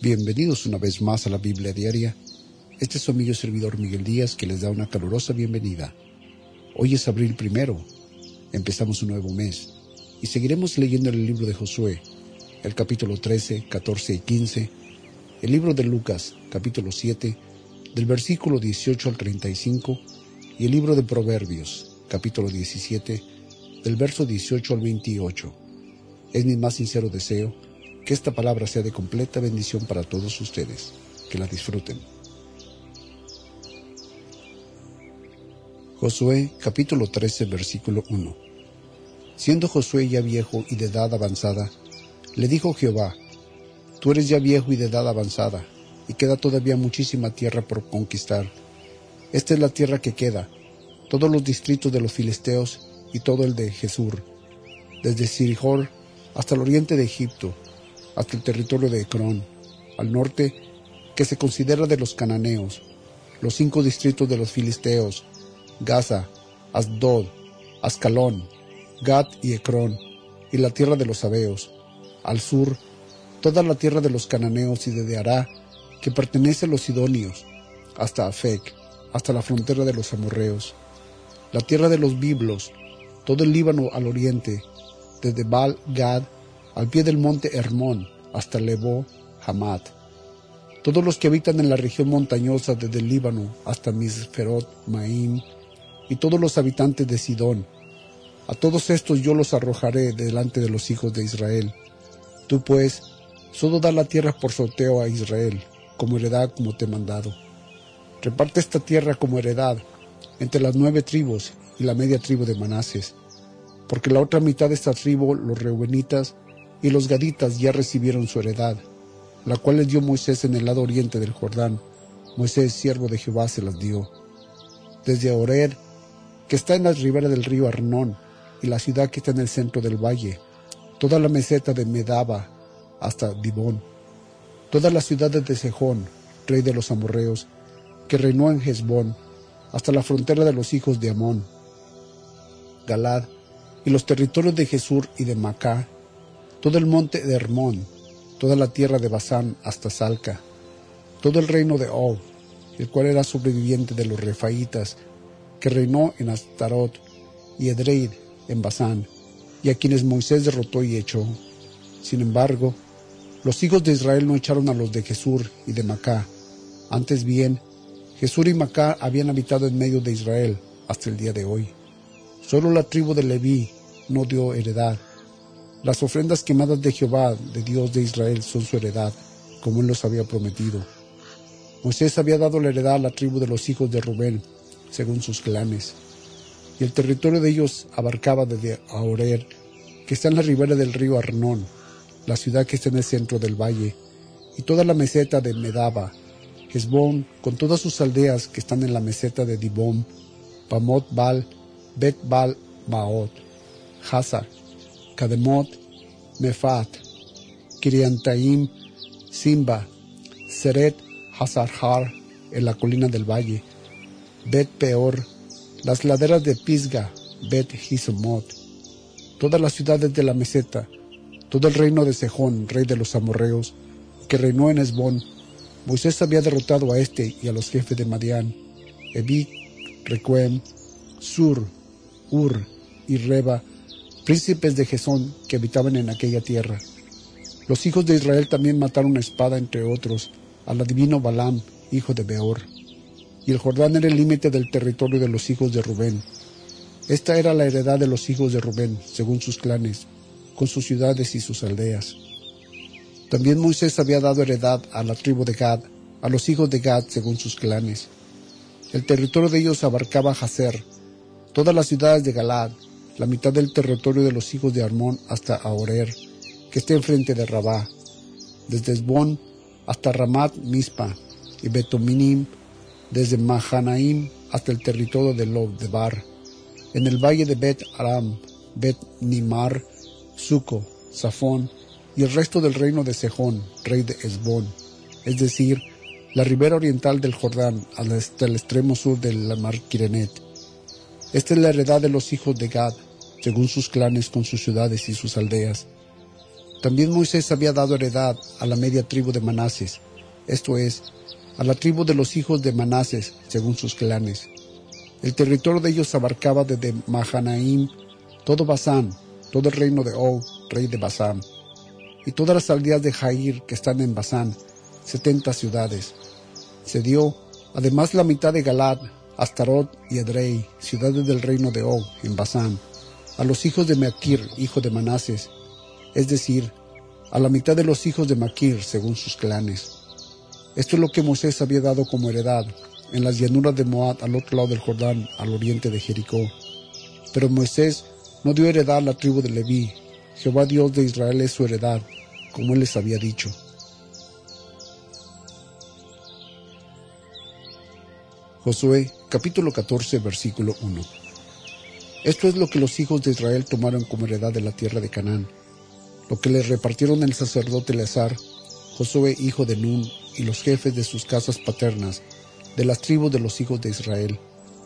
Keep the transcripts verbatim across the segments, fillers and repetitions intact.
Bienvenidos una vez más a la Biblia Diaria. Este es su amigo y servidor Miguel Díaz, que les da una calurosa bienvenida. Hoy es abril primero, empezamos un nuevo mes, y seguiremos leyendo el libro de Josué, el capítulo trece, catorce y quince, el libro de Lucas, capítulo siete, del versículo dieciocho al treinta y cinco, y el libro de Proverbios, capítulo diecisiete, del verso dieciocho al veintiocho. Es mi más sincero deseo que esta palabra sea de completa bendición para todos ustedes. Que la disfruten. Josué, capítulo trece, versículo uno. Siendo Josué ya viejo y de edad avanzada, le dijo Jehová: Tú eres ya viejo y de edad avanzada, y queda todavía muchísima tierra por conquistar. Esta es la tierra que queda, todos los distritos de los filisteos y todo el de Jesur, desde Sirihor hasta el oriente de Egipto, hasta el territorio de Ecrón, al norte, que se considera de los cananeos, los cinco distritos de los filisteos, Gaza, Asdod, Ascalón, Gat y Ecrón, y la tierra de los sabeos, al sur, toda la tierra de los cananeos y de Ará, que pertenece a los sidonios, hasta Afec, hasta la frontera de los amorreos, la tierra de los biblos, todo el Líbano al oriente, desde Baal Gad, al pie del monte Hermón, hasta Lebo Hamat. Todos los que habitan en la región montañosa desde el Líbano hasta Misferot Maim, y todos los habitantes de Sidón. A todos estos yo los arrojaré delante de los hijos de Israel. Tú pues, solo da la tierra por sorteo a Israel, como heredad como te he mandado. Reparte esta tierra como heredad entre las nueve tribus y la media tribu de Manases, porque la otra mitad de esta tribu, los reubenitas y los gaditas, ya recibieron su heredad, la cual les dio Moisés en el lado oriente del Jordán. Moisés, siervo de Jehová, se las dio. Desde Orer, que está en la ribera del río Arnón, y la ciudad que está en el centro del valle, toda la meseta de Medaba hasta Dibón, todas las ciudades de Sejón, rey de los amorreos, que reinó en Hesbón, hasta la frontera de los hijos de Amón, Galad, y los territorios de Jesur y de Macá, todo el monte de Hermón, toda la tierra de Basán hasta Salca, todo el reino de Og, el cual era sobreviviente de los refaitas, que reinó en Astarot y Edrei en Basán, y a quienes Moisés derrotó y echó. Sin embargo, los hijos de Israel no echaron a los de Jesur y de Macá. Antes bien, Jesur y Macá habían habitado en medio de Israel hasta el día de hoy. Solo la tribu de Leví no dio heredad. Las ofrendas quemadas de Jehová, de Dios de Israel, son su heredad, como él los había prometido. Moisés había dado la heredad a la tribu de los hijos de Rubén, según sus clanes, y el territorio de ellos abarcaba desde Aorer, que está en la ribera del río Arnón, la ciudad que está en el centro del valle, y toda la meseta de Medaba, Hesbón, con todas sus aldeas que están en la meseta de Dibón, Bamot Bal, Bet Bal Maot, Hazar, Kademot, Mefat, Kiriantaim, Simba, Seret, Hazarhar, en la colina del valle, Bet Peor, las laderas de Pisga, Bet Hisomot, todas las ciudades de la meseta, todo el reino de Sejón, rey de los amorreos, que reinó en Hesbón. Moisés había derrotado a este y a los jefes de Madián, Evic, Requem, Sur, Ur y Reba, príncipes de Gesón que habitaban en aquella tierra. Los hijos de Israel también mataron a espada, entre otros, al adivino Balaam, hijo de Beor. Y el Jordán era el límite del territorio de los hijos de Rubén. Esta era la heredad de los hijos de Rubén, según sus clanes, con sus ciudades y sus aldeas. También Moisés había dado heredad a la tribu de Gad, a los hijos de Gad, según sus clanes. El territorio de ellos abarcaba Jazer, todas las ciudades de Galad, la mitad del territorio de los hijos de Armón hasta Aorer, que está enfrente de Rabá, desde Hesbón hasta Ramat Mispa y Betominim, desde Mahanaim hasta el territorio de Lod-debar, en el valle de Bet Aram, Bet Nimar, Suco, Safón y el resto del reino de Sejón, rey de Hesbón, es decir, la ribera oriental del Jordán hasta el extremo sur de la mar Kirenet. Esta es la heredad de los hijos de Gad, según sus clanes con sus ciudades y sus aldeas. También Moisés había dado heredad a la media tribu de Manases, esto es, a la tribu de los hijos de Manases, según sus clanes. El territorio de ellos abarcaba desde Mahanaim, todo Basán, todo el reino de Og, rey de Basán, y todas las aldeas de Jair que están en Basán, setenta ciudades. Se dio, además, la mitad de Galad, Astarot y Edrei, ciudades del reino de Og, en Basán, a los hijos de Maquir, hijo de Manases, es decir, a la mitad de los hijos de Maquir, según sus clanes. Esto es lo que Moisés había dado como heredad, en las llanuras de Moab, al otro lado del Jordán, al oriente de Jericó. Pero Moisés no dio heredad a la tribu de Leví. Jehová Dios de Israel es su heredad, como él les había dicho. Josué, capítulo catorce, versículo uno. Esto es lo que los hijos de Israel tomaron como heredad de la tierra de Canaán, lo que les repartieron el sacerdote Eleazar, Josué hijo de Nun, y los jefes de sus casas paternas, de las tribus de los hijos de Israel.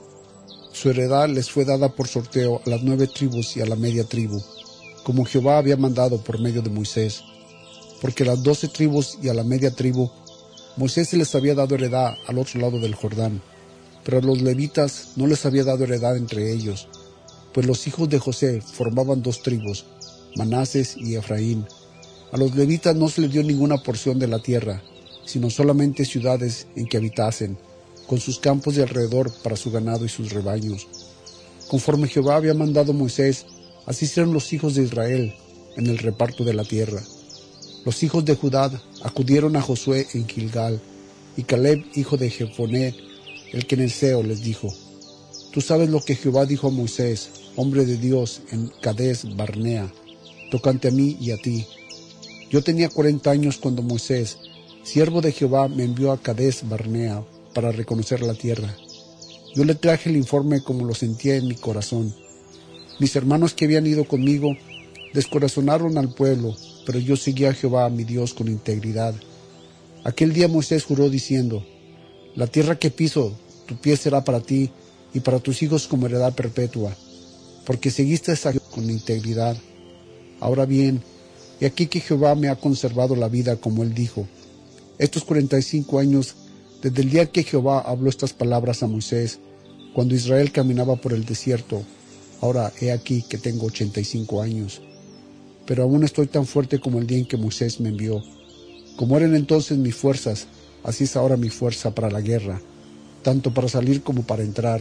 Su heredad les fue dada por sorteo a las nueve tribus y a la media tribu, como Jehová había mandado por medio de Moisés, porque a las doce tribus y a la media tribu, Moisés se les había dado heredad al otro lado del Jordán, pero a los levitas no les había dado heredad entre ellos, pues los hijos de José formaban dos tribus, Manases y Efraín. A los levitas no se les dio ninguna porción de la tierra, sino solamente ciudades en que habitasen, con sus campos de alrededor para su ganado y sus rebaños. Conforme Jehová había mandado a Moisés, así hicieron los hijos de Israel en el reparto de la tierra. Los hijos de Judá acudieron a Josué en Gilgal, y Caleb, hijo de Jefoné, el quenezeo, les dijo: Tú sabes lo que Jehová dijo a Moisés, hombre de Dios, en Cades Barnea, tocante a mí y a ti. Yo tenía cuarenta años cuando Moisés, siervo de Jehová, me envió a Cades Barnea para reconocer la tierra. Yo le traje el informe como lo sentía en mi corazón. Mis hermanos que habían ido conmigo descorazonaron al pueblo, pero yo seguí a Jehová, mi Dios, con integridad. Aquel día Moisés juró diciendo: La tierra que piso, tu pie será para ti y para tus hijos como heredad perpetua, porque seguiste a Jehová con integridad. Ahora bien, he aquí que Jehová me ha conservado la vida, como él dijo. Estos cuarenta y cinco años, desde el día que Jehová habló estas palabras a Moisés, cuando Israel caminaba por el desierto, ahora he aquí que tengo ochenta y cinco años. Pero aún estoy tan fuerte como el día en que Moisés me envió. Como eran entonces mis fuerzas, así es ahora mi fuerza para la guerra, tanto para salir como para entrar.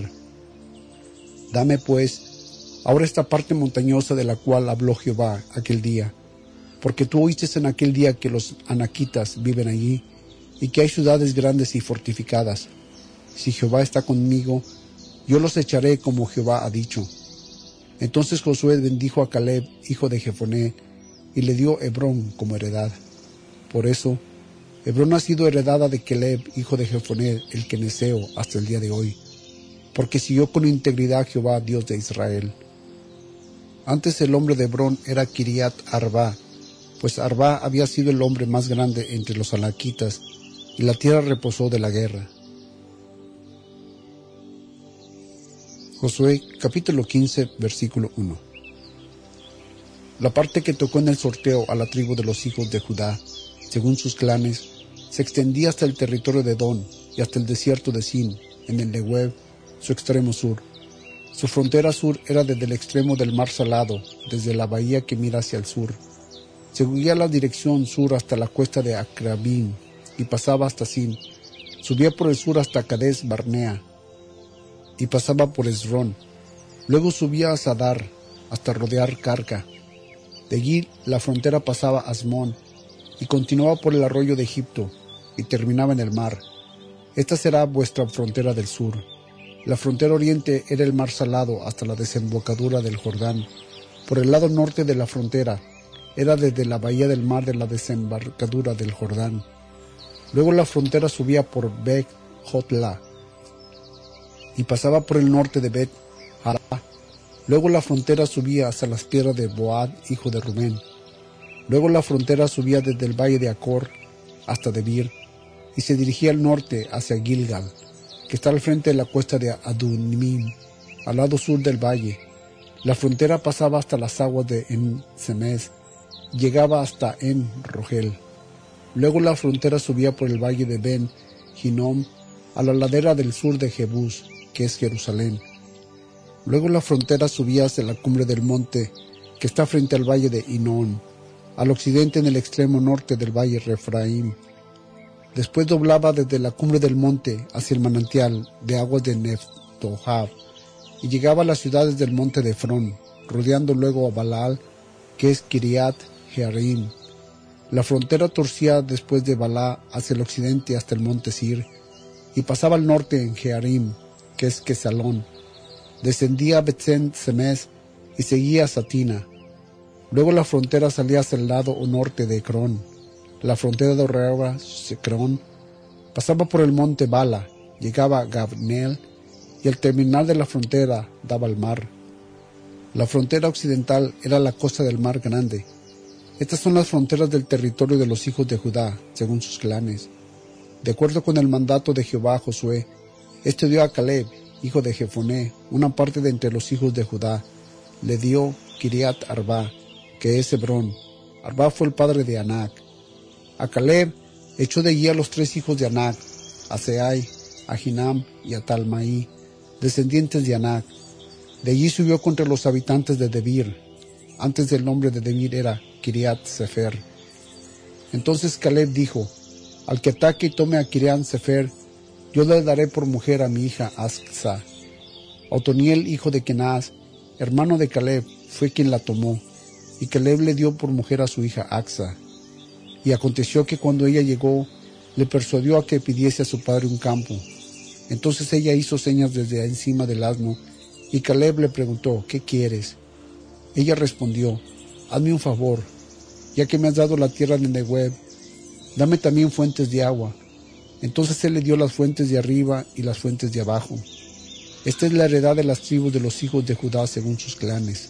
Dame, pues, ahora esta parte montañosa de la cual habló Jehová aquel día, porque tú oíste en aquel día que los anaquitas viven allí, y que hay ciudades grandes y fortificadas. Si Jehová está conmigo, yo los echaré como Jehová ha dicho. Entonces Josué bendijo a Caleb, hijo de Jefoné, y le dio Hebrón como heredad. Por eso, Hebrón ha sido heredada de Caleb, hijo de Jefoné, el quenezeo, hasta el día de hoy, porque siguió con integridad a Jehová, Dios de Israel. Antes el nombre de Hebrón era Kiriat Arba, pues Arba había sido el hombre más grande entre los anaquitas, y la tierra reposó de la guerra. Josué capítulo quince, versículo uno. La parte que tocó en el sorteo a la tribu de los hijos de Judá, según sus clanes, se extendía hasta el territorio de Edom y hasta el desierto de Sin, en el Negev, su extremo sur. Su frontera sur era desde el extremo del mar Salado, desde la bahía que mira hacia el sur. Seguía la dirección sur hasta la cuesta de Acrabim y pasaba hasta Sin. Subía por el sur hasta Cades Barnea y pasaba por Esrón. Luego subía a Sadar hasta rodear Carca. De allí la frontera pasaba a Asmón y continuaba por el arroyo de Egipto y terminaba en el mar. Esta será vuestra frontera del sur. La frontera oriente era el mar Salado hasta la desembocadura del Jordán. Por el lado norte de la frontera era desde la bahía del mar de la desembocadura del Jordán. Luego la frontera subía por Bet Jotla y pasaba por el norte de Bet Hará. Luego la frontera subía hasta las piedras de Boad, hijo de Rubén. Luego la frontera subía desde el valle de Acor hasta Debir y se dirigía al norte hacia Gilgal, que está al frente de la cuesta de Adumim, al lado sur del valle. La frontera pasaba hasta las aguas de En-Semes llegaba hasta En Rogel. Luego la frontera subía por el valle de Ben Hinnom a la ladera del sur de Jebús, que es Jerusalén. Luego la frontera subía hacia la cumbre del monte que está frente al valle de Hinnom, al occidente en el extremo norte del valle Refraim. Después doblaba desde la cumbre del monte hacia el manantial de aguas de Neftohab y llegaba a las ciudades del monte de Efrón, rodeando luego a Balal, que es Kiriat Jearim. La frontera torcía después de Balá hacia el occidente hasta el monte Sir y pasaba al norte en Jearim, que es Quesalón. Descendía a Betzen Semes y seguía a Satina. Luego la frontera salía hacia el lado norte de Ecrón. La frontera de Oreba, Secrón, pasaba por el monte Bala, llegaba a Gabneel y el terminal de la frontera daba al mar. La frontera occidental era la costa del mar grande. Estas son las fronteras del territorio de los hijos de Judá, según sus clanes. De acuerdo con el mandato de Jehová a Josué, este dio a Caleb, hijo de Jefoné, una parte de entre los hijos de Judá. Le dio Kiriat Arba, que es Hebrón. Arba fue el padre de Anac. A Caleb echó de guía a los tres hijos de Anac, a Seai, a Hinam y a Talmaí, descendientes de Anac. De allí subió contra los habitantes de Debir. Antes del nombre de Debir era Kiriat Sefer. Entonces Caleb dijo: al que ataque y tome a Kiriat Sefer, yo le daré por mujer a mi hija Aksa. Otoniel, hijo de Kenaz, hermano de Caleb, fue quien la tomó, y Caleb le dio por mujer a su hija Aksa. Y aconteció que cuando ella llegó, le persuadió a que pidiese a su padre un campo. Entonces ella hizo señas desde encima del asno, y Caleb le preguntó: ¿qué quieres? Ella respondió: hazme un favor, ya que me has dado la tierra de Negev, dame también fuentes de agua. Entonces él le dio las fuentes de arriba y las fuentes de abajo. Esta es la heredad de las tribus de los hijos de Judá según sus clanes.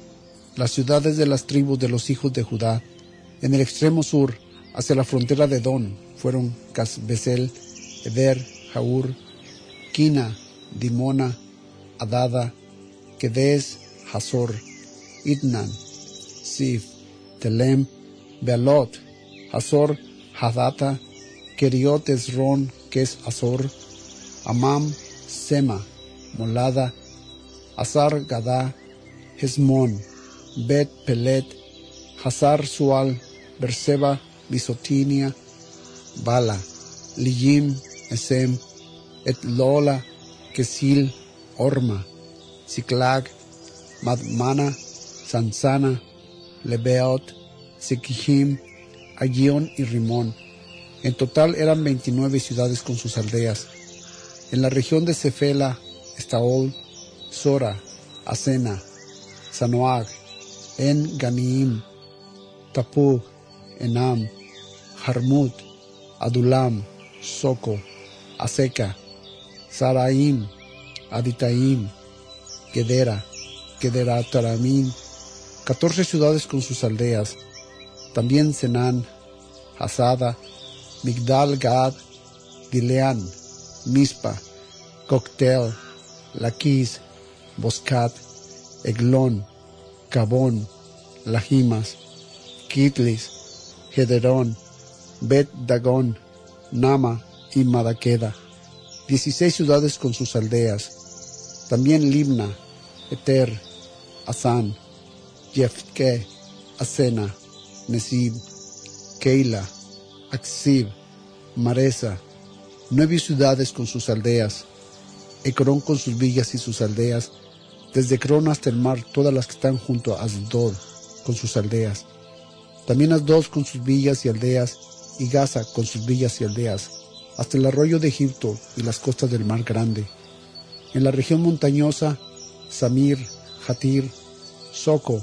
Las ciudades de las tribus de los hijos de Judá, en el extremo sur, hacia la frontera de Edom, fueron Casbesel, Eder, Jaur, Quina, Dimona, Adada, Kedes, Hazor, Itnan, Sif, Telem, Bealot, Hazor, Hadata, Keriot Esron, que es Azor, Amam, Sema, Molada, Azar Gadá, Hezmón, Bet Pelet, Hazar Sual, Berseba, Bisotinia, Bala, Lijim, Esem, Etlola, Kesil, Orma, Siklag, Madmana, Sansana, Lebeot, Sekijim, Agion y Rimón. En total eran veintinueve ciudades con sus aldeas. En la región de Cefela, Estaol, Sora, Asena, Sanoag, En Ganiim, Tapug, Enam, Jarmut, Adulam, Soco, Aseca, Saraim, Aditaim, Gedera, Gederataramim, catorce ciudades con sus aldeas. También Senán, Hasada, Migdal Gad, Gileán, Mispa, Coctel, Laquis, Boscat, Eglón, Cabón, Lajimas, Kitlis, Gederón, Bet Dagón, Nama y Madaqueda, dieciséis ciudades con sus aldeas. También Libna, Eter, Asán, Jefke, Asena, Nesib, Keila, Aksib, Maresa, nueve ciudades con sus aldeas. Ecrón con sus villas y sus aldeas, desde Ecrón hasta el mar, todas las que están junto a Asdod con sus aldeas. También Asdod con sus villas y aldeas, y Gaza con sus villas y aldeas, hasta el arroyo de Egipto y las costas del mar grande. En la región montañosa, Samir, Jatir, Soco,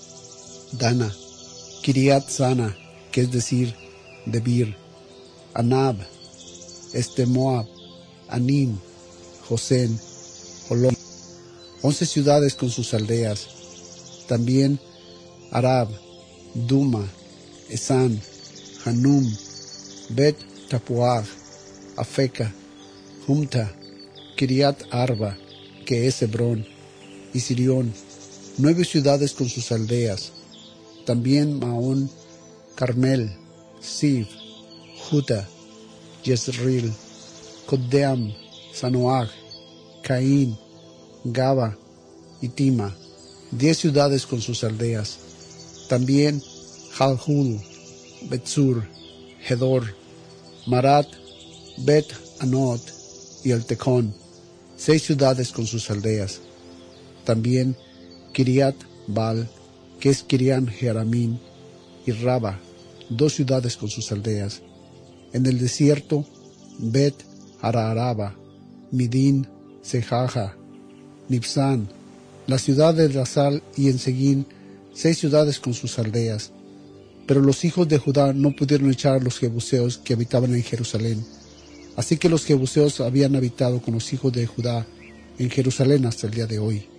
Dana, Kiriat Sana, que es decir, Debir, Anab, Estemoab, Anim, Josén, Olom, once ciudades con sus aldeas. También Arab, Duma, Esan, Hanum, Bet Tapuag, Afeca, Humta, Kiriat Arba, que es Hebrón, y Sirión, nueve ciudades con sus aldeas. también Maón, Carmel, Sif, Juta, Jezreel, Coddeam, Sanoag, Caín, Gaba y Tima, diez ciudades con sus aldeas. También Jalhul, Betzur, Hedor, Marat, Bet Anot y el Tecón, seis ciudades con sus aldeas. También Kiriat Baal, que es Kirian Jearamín, y Raba, dos ciudades con sus aldeas. En el desierto, Bet Araaraba, Midín, Sejaja, Nipsán, la ciudad de Rasal y Enseguín, seis ciudades con sus aldeas. Pero los hijos de Judá no pudieron echar a los jebuseos que habitaban en Jerusalén. Así que los jebuseos habían habitado con los hijos de Judá en Jerusalén hasta el día de hoy.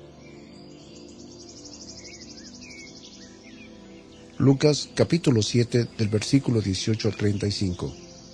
Lucas capítulo siete del versículo dieciocho al treinta y cinco.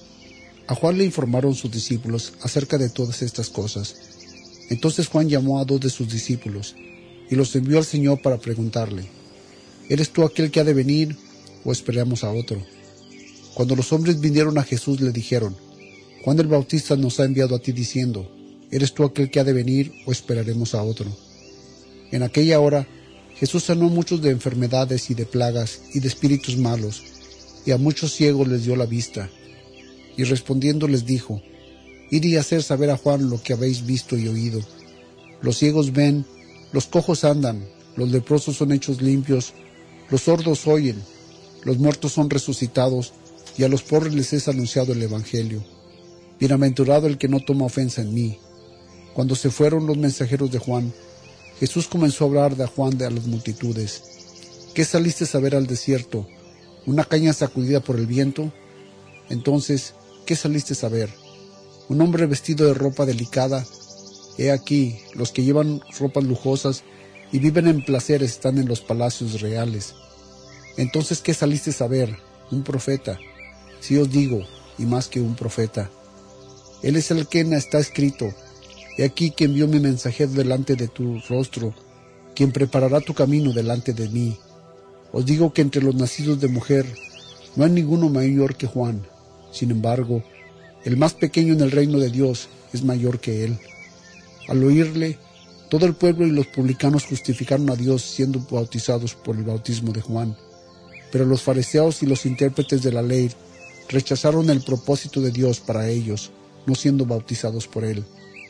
A Juan le informaron sus discípulos acerca de todas estas cosas. Entonces Juan llamó a dos de sus discípulos y los envió al Señor para preguntarle: ¿Eres tú aquel que ha de venir o esperamos a otro? Cuando los hombres vinieron a Jesús le dijeron: Juan el Bautista nos ha enviado a ti diciendo: ¿Eres tú aquel que ha de venir o esperaremos a otro? En aquella hora Jesús sanó a muchos de enfermedades y de plagas y de espíritus malos, y a muchos ciegos les dio la vista. Y respondiendo les dijo: Id y hacer saber a Juan lo que habéis visto y oído. Los ciegos ven, los cojos andan, los leprosos son hechos limpios, los sordos oyen, los muertos son resucitados, y a los pobres les es anunciado el Evangelio. Bienaventurado el que no toma ofensa en mí. Cuando se fueron los mensajeros de Juan, Jesús comenzó a hablar de Juan de a las multitudes. ¿Qué saliste a ver al desierto? ¿Una caña sacudida por el viento? Entonces, ¿qué saliste a ver? ¿Un hombre vestido de ropa delicada? He aquí, los que llevan ropas lujosas y viven en placeres están en los palacios reales. Entonces, ¿qué saliste a ver? Un profeta. Sí os digo, y más que un profeta. Él es el que está escrito: He aquí que envió mi mensajero delante de tu rostro, quien preparará tu camino delante de mí. Os digo que entre los nacidos de mujer no hay ninguno mayor que Juan. Sin embargo, el más pequeño en el reino de Dios es mayor que él. Al oírle, todo el pueblo y los publicanos justificaron a Dios siendo bautizados por el bautismo de Juan. Pero los fariseos y los intérpretes de la ley rechazaron el propósito de Dios para ellos, no siendo bautizados por él.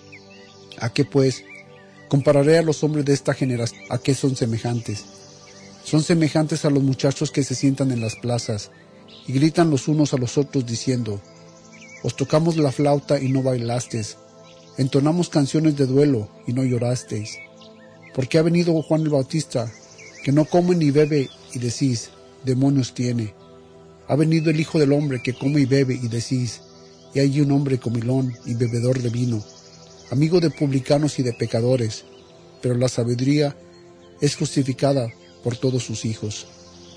¿A qué pues? Compararé a los hombres de esta generación, ¿a qué son semejantes? Son semejantes a los muchachos que se sientan en las plazas y gritan los unos a los otros diciendo: Os tocamos la flauta y no bailasteis, entonamos canciones de duelo y no llorasteis. Porque ha venido Juan el Bautista, que no come ni bebe, y decís: demonios tiene. Ha venido el Hijo del Hombre, que come y bebe, y decís: y hay un hombre comilón y bebedor de vino, amigo de publicanos y de pecadores, pero la sabiduría es justificada por todos sus hijos.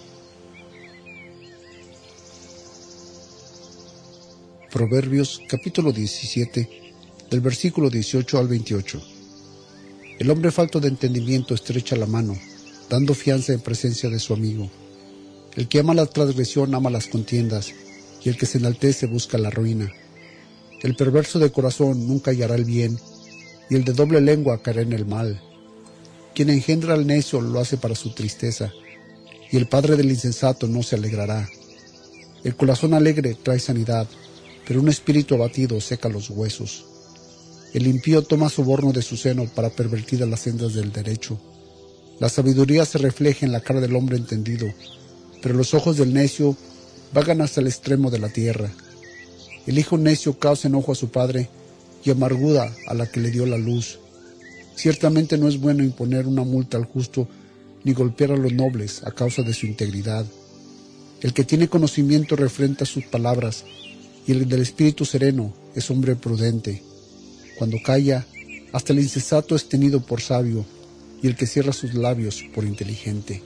Proverbios capítulo diecisiete, del versículo dieciocho al veintiocho. El hombre falto de entendimiento estrecha la mano, dando fianza en presencia de su amigo. El que ama la transgresión ama las contiendas, y el que se enaltece busca la ruina. El perverso de corazón nunca hallará el bien, y el de doble lengua caerá en el mal. Quien engendra al necio lo hace para su tristeza, y el padre del insensato no se alegrará. El corazón alegre trae sanidad, pero un espíritu abatido seca los huesos. El impío toma soborno de su seno para pervertir a las sendas del derecho. La sabiduría se refleja en la cara del hombre entendido, pero los ojos del necio vagan hasta el extremo de la tierra. El hijo necio causa enojo a su padre y amargura a la que le dio la luz. Ciertamente no es bueno imponer una multa al justo ni golpear a los nobles a causa de su integridad. El que tiene conocimiento refrenta sus palabras, y el del espíritu sereno es hombre prudente. Cuando calla, hasta el insensato es tenido por sabio, y el que cierra sus labios por inteligente.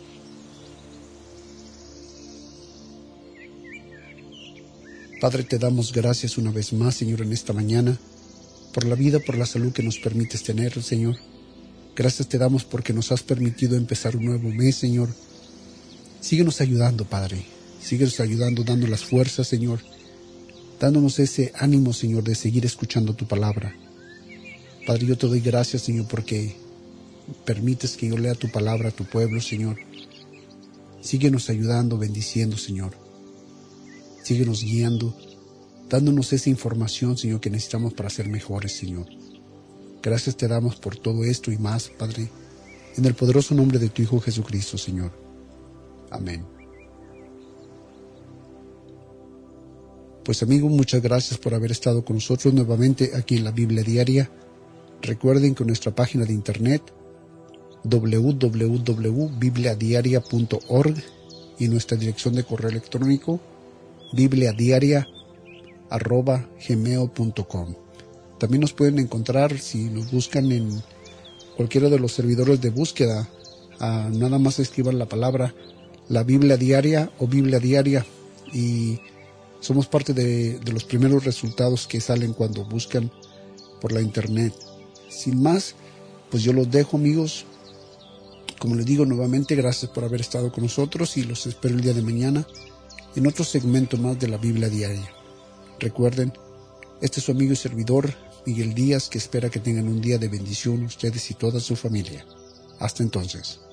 Padre, te damos gracias una vez más, Señor, en esta mañana, por la vida, por la salud que nos permites tener, Señor. Gracias te damos porque nos has permitido empezar un nuevo mes, Señor. Síguenos ayudando, Padre. Síguenos ayudando, dando las fuerzas, Señor. Dándonos ese ánimo, Señor, de seguir escuchando tu palabra. Padre, yo te doy gracias, Señor, porque permites que yo lea tu palabra a tu pueblo, Señor. Síguenos ayudando, bendiciendo, Señor. Síguenos guiando, dándonos esa información, Señor, que necesitamos para ser mejores, Señor. Gracias te damos por todo esto y más, Padre, en el poderoso nombre de tu Hijo Jesucristo, Señor. Amén. Pues amigo, muchas gracias por haber estado con nosotros nuevamente aquí en la Biblia Diaria. Recuerden que nuestra página de internet doble u doble u doble u punto biblia diaria punto org y nuestra dirección de correo electrónico bibliadiaria arroba gmail punto com. También nos pueden encontrar si nos buscan en cualquiera de los servidores de búsqueda. Ah, nada más escriban la palabra La Biblia Diaria o Biblia Diaria y somos parte de, de los primeros resultados que salen cuando buscan por la internet. Sin más, pues yo los dejo, amigos. Como les digo nuevamente, gracias por haber estado con nosotros y los espero el día de mañana en otro segmento más de la Biblia Diaria. Recuerden, este es su amigo y servidor, Miguel Díaz, que espera que tengan un día de bendición ustedes y toda su familia. Hasta entonces.